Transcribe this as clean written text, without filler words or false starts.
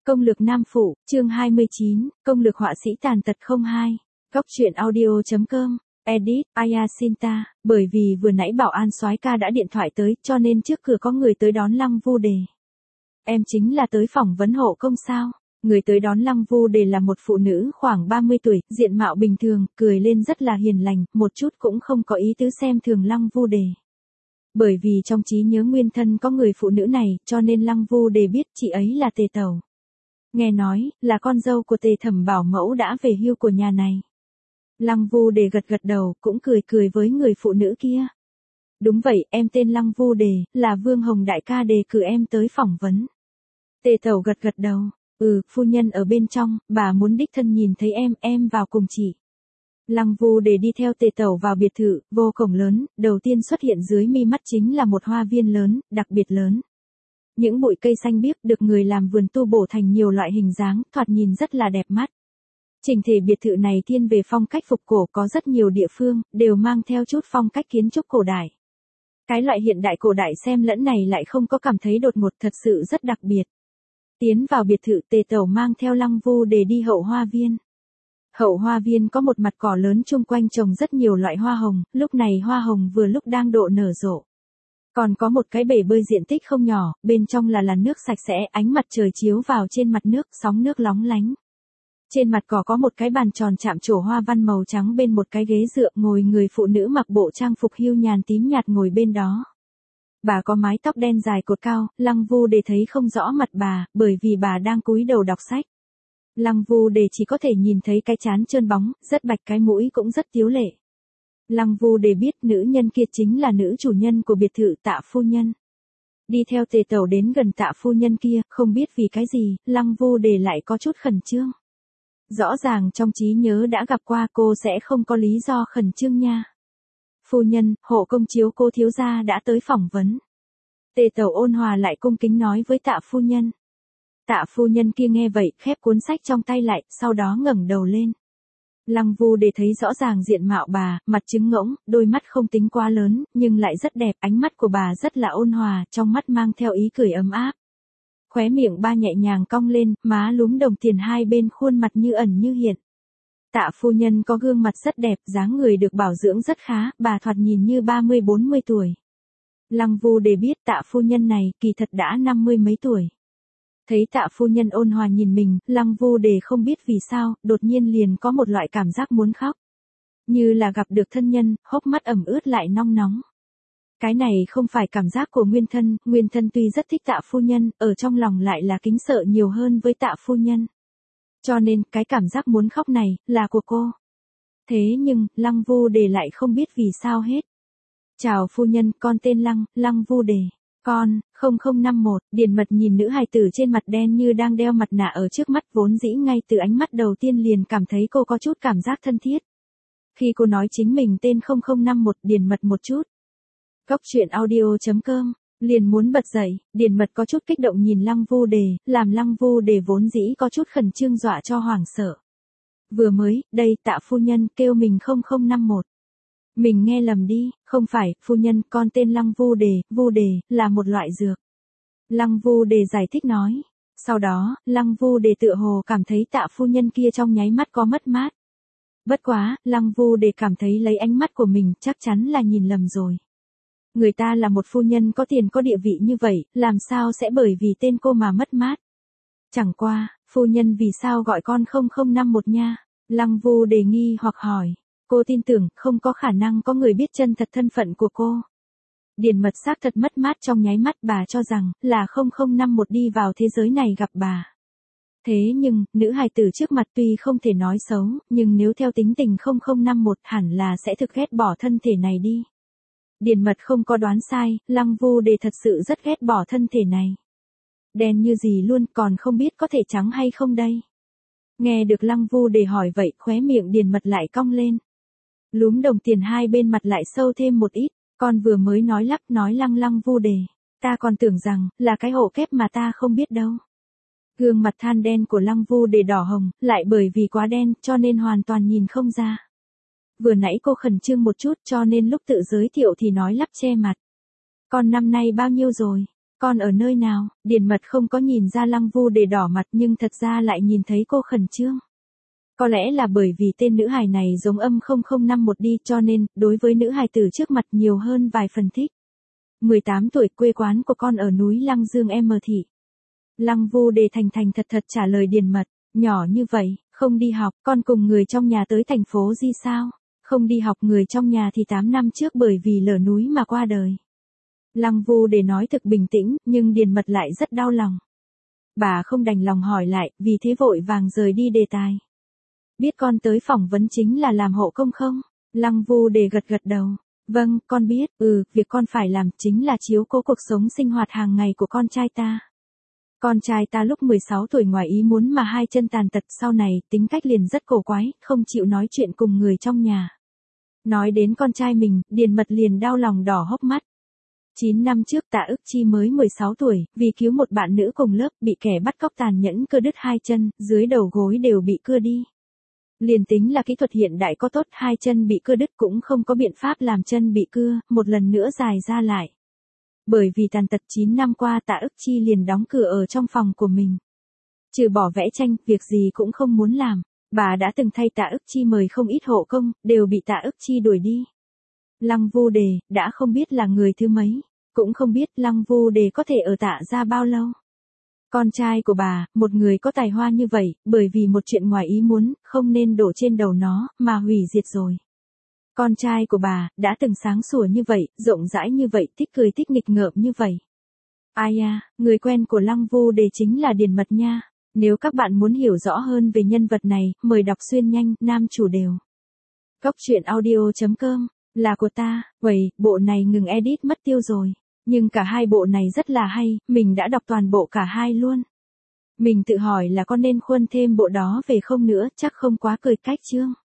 Công lược nam phụ, chương 29, công lược họa sĩ tàn tật 02. Góc truyện audio.com, edit, Ayasinta, bởi vì vừa nãy bảo an soái ca đã điện thoại tới, cho nên trước cửa có người tới đón Lăng Vu Đề. Em chính là tới phỏng vấn hộ công sao? Người tới đón Lăng Vu Đề là một phụ nữ khoảng 30 tuổi, diện mạo bình thường, cười lên rất là hiền lành, một chút cũng không có ý tứ xem thường Lăng Vu Đề. Bởi vì trong trí nhớ nguyên thân có người phụ nữ này, cho nên Lăng Vu Đề biết chị ấy là Tề Tẩu. Nghe nói, là con dâu của Tề Thẩm Bảo Mẫu đã về hưu của nhà này. Lăng Vu Đề gật gật đầu, cũng cười cười với người phụ nữ kia. Đúng vậy, em tên Lăng Vu Đề, là Vương Hồng đại ca đề cử em tới phỏng vấn. Tề Tẩu gật gật đầu, phu nhân ở bên trong, bà muốn đích thân nhìn thấy em vào cùng chị. Lăng Vu Đề đi theo Tề Tẩu vào biệt thự, vô cổng lớn, đầu tiên xuất hiện dưới mi mắt chính là một hoa viên lớn, đặc biệt lớn. Những bụi cây xanh biếc được người làm vườn tu bổ thành nhiều loại hình dáng, thoạt nhìn rất là đẹp mắt. Chỉnh thể biệt thự này thiên về phong cách phục cổ, có rất nhiều địa phương, đều mang theo chút phong cách kiến trúc cổ đại. Cái loại hiện đại cổ đại xem lẫn này lại không có cảm thấy đột ngột, thật sự rất đặc biệt. Tiến vào biệt thự, Tề Tẩu mang theo Lăng Vu Đề đi hậu hoa viên. Hậu hoa viên có một mặt cỏ lớn chung quanh trồng rất nhiều loại hoa hồng, lúc này hoa hồng vừa lúc đang độ nở rộ. Còn có một cái bể bơi diện tích không nhỏ, bên trong là làn nước sạch sẽ, ánh mặt trời chiếu vào trên mặt nước, sóng nước lóng lánh. Trên mặt cỏ có một cái bàn tròn chạm trổ hoa văn màu trắng bên một cái ghế dựa, ngồi người phụ nữ mặc bộ trang phục hưu nhàn tím nhạt ngồi bên đó. Bà có mái tóc đen dài cột cao, Lăng Vu Đề thấy không rõ mặt bà, bởi vì bà đang cúi đầu đọc sách. Lăng Vu Đề chỉ có thể nhìn thấy cái trán trơn bóng, rất bạch, cái mũi cũng rất tiếu lệ. Lăng Vu Đề biết nữ nhân kia chính là nữ chủ nhân của biệt thự Tạ phu nhân. Đi theo Tề Tẩu đến gần Tạ phu nhân kia, không biết vì cái gì, Lăng Vu Đề lại có chút khẩn trương. Rõ ràng trong trí nhớ đã gặp qua, cô sẽ không có lý do khẩn trương nha. Phu nhân, hộ công chiếu cô thiếu gia đã tới phỏng vấn. Tề Tẩu ôn hòa lại cung kính nói với Tạ phu nhân. Tạ phu nhân kia nghe vậy, khép cuốn sách trong tay lại, sau đó ngẩng đầu lên. Lăng Vu Đề thấy rõ ràng diện mạo bà, mặt trứng ngỗng, đôi mắt không tính quá lớn, nhưng lại rất đẹp, ánh mắt của bà rất là ôn hòa, trong mắt mang theo ý cười ấm áp. Khóe miệng ba nhẹ nhàng cong lên, má lúm đồng tiền hai bên khuôn mặt như ẩn như hiện. Tạ phu nhân có gương mặt rất đẹp, dáng người được bảo dưỡng rất khá, bà thoạt nhìn như 30-40 tuổi. Lăng Vu Đề biết Tạ phu nhân này kỳ thật đã 50 mấy tuổi. Thấy Tạ phu nhân ôn hòa nhìn mình, Lăng Vu Đề không biết vì sao, đột nhiên liền có một loại cảm giác muốn khóc. Như là gặp được thân nhân, hốc mắt ẩm ướt lại nong nóng. Cái này không phải cảm giác của Nguyên thân tuy rất thích Tạ phu nhân, ở trong lòng lại là kính sợ nhiều hơn với Tạ phu nhân. Cho nên, cái cảm giác muốn khóc này, là của cô. Thế nhưng, Lăng Vu Đề lại không biết vì sao hết. Chào phu nhân, con tên Lăng Vu Đề. Con, 0051, Điền Mật nhìn nữ hài tử trên mặt đen như đang đeo mặt nạ ở trước mắt, vốn dĩ ngay từ ánh mắt đầu tiên liền cảm thấy cô có chút cảm giác thân thiết. Khi cô nói chính mình tên 0051, Điền Mật một chút. Góc truyện audio.com, liền muốn bật dậy, Điền Mật có chút kích động nhìn Lăng Vu Đề, làm Lăng Vu Đề vốn dĩ có chút khẩn trương dọa cho hoảng sợ. Vừa mới, đây, Tạ phu nhân kêu mình 0051. Mình nghe lầm đi, không phải, phu nhân, con tên Lăng Vu Đề, là một loại dược. Lăng Vu Đề giải thích nói. Sau đó, Lăng Vu Đề tựa hồ cảm thấy Tạ phu nhân kia trong nháy mắt có mất mát. Bất quá, Lăng Vu Đề cảm thấy lấy ánh mắt của mình chắc chắn là nhìn lầm rồi. Người ta là một phu nhân có tiền có địa vị như vậy, làm sao sẽ bởi vì tên cô mà mất mát. Chẳng qua, phu nhân vì sao gọi con 0051 nha? Lăng Vu Đề nghi hoặc hỏi. Cô tin tưởng, không có khả năng có người biết chân thật thân phận của cô. Điền Mật xác thật mất mát trong nháy mắt, bà cho rằng, là 0051 đi vào thế giới này gặp bà. Thế nhưng, nữ hài tử trước mặt tuy không thể nói xấu, nhưng nếu theo tính tình 0051 hẳn là sẽ thực ghét bỏ thân thể này đi. Điền Mật không có đoán sai, Lăng Vu Đề thật sự rất ghét bỏ thân thể này. Đen như gì luôn, còn không biết có thể trắng hay không đây. Nghe được Lăng Vu Đề hỏi vậy, khóe miệng Điền Mật lại cong lên. Lúm đồng tiền hai bên mặt lại sâu thêm một ít, con vừa mới nói lắp nói Lăng Vu Đề. Ta còn tưởng rằng, là cái hộ kép mà ta không biết đâu. Gương mặt than đen của Lăng Vu Đề đỏ hồng, lại bởi vì quá đen, cho nên hoàn toàn nhìn không ra. Vừa nãy cô khẩn trương một chút cho nên lúc tự giới thiệu thì nói lắp che mặt. Con năm nay bao nhiêu rồi? Con ở nơi nào? Điền Mật không có nhìn ra Lăng Vu Đề đỏ mặt nhưng thật ra lại nhìn thấy cô khẩn trương. Có lẽ là bởi vì tên nữ hài này giống âm 0051 đi cho nên, đối với nữ hài tử trước mặt nhiều hơn vài phần thích. 18 tuổi, quê quán của con ở núi Lăng Dương M thị. Lăng Vu Đề thành thành thật thật trả lời Điền Mật, nhỏ như vậy, không đi học, con cùng người trong nhà tới thành phố Di sao? Không đi học, người trong nhà thì 8 năm trước bởi vì lở núi mà qua đời. Lăng Vu Đề nói thực bình tĩnh, nhưng Điền Mật lại rất đau lòng. Bà không đành lòng hỏi lại, vì thế vội vàng rời đi đề tài. Biết con tới phỏng vấn chính là làm hộ công không? Lăng Vu Đề gật gật đầu. Vâng, con biết, việc con phải làm chính là chiếu cố cuộc sống sinh hoạt hàng ngày của con trai ta. Con trai ta lúc 16 tuổi ngoài ý muốn mà hai chân tàn tật, sau này tính cách liền rất cổ quái, không chịu nói chuyện cùng người trong nhà. Nói đến con trai mình, Điền Mật liền đau lòng đỏ hốc mắt. 9 năm trước Tạ Ức Chi mới 16 tuổi, vì cứu một bạn nữ cùng lớp bị kẻ bắt cóc tàn nhẫn cưa đứt hai chân, dưới đầu gối đều bị cưa đi. Liền tính là kỹ thuật hiện đại có tốt, hai chân bị cưa đứt cũng không có biện pháp làm chân bị cưa, một lần nữa dài ra lại. Bởi vì tàn tật 9 năm qua Tạ Ức Chi liền đóng cửa ở trong phòng của mình. Trừ bỏ vẽ tranh, việc gì cũng không muốn làm. Bà đã từng thay Tạ Ức Chi mời không ít hộ công, đều bị Tạ Ức Chi đuổi đi. Lăng Vu Đề, đã không biết là người thứ mấy, cũng không biết Lăng Vu Đề có thể ở Tạ gia bao lâu. Con trai của bà, một người có tài hoa như vậy, bởi vì một chuyện ngoài ý muốn, không nên đổ trên đầu nó, mà hủy diệt rồi. Con trai của bà, đã từng sáng sủa như vậy, rộng rãi như vậy, thích cười thích nghịch ngợm như vậy. Ai à, người quen của Lăng Vu Đề chính là Điền Mật nha. Nếu các bạn muốn hiểu rõ hơn về nhân vật này, mời đọc xuyên nhanh, nam chủ đều. Góc truyện audio.com, là của ta, vậy, bộ này ngừng edit mất tiêu rồi. Nhưng cả hai bộ này rất là hay, mình đã đọc toàn bộ cả hai luôn. Mình tự hỏi là có nên khuân thêm bộ đó về không nữa, chắc không quá cười cách chương.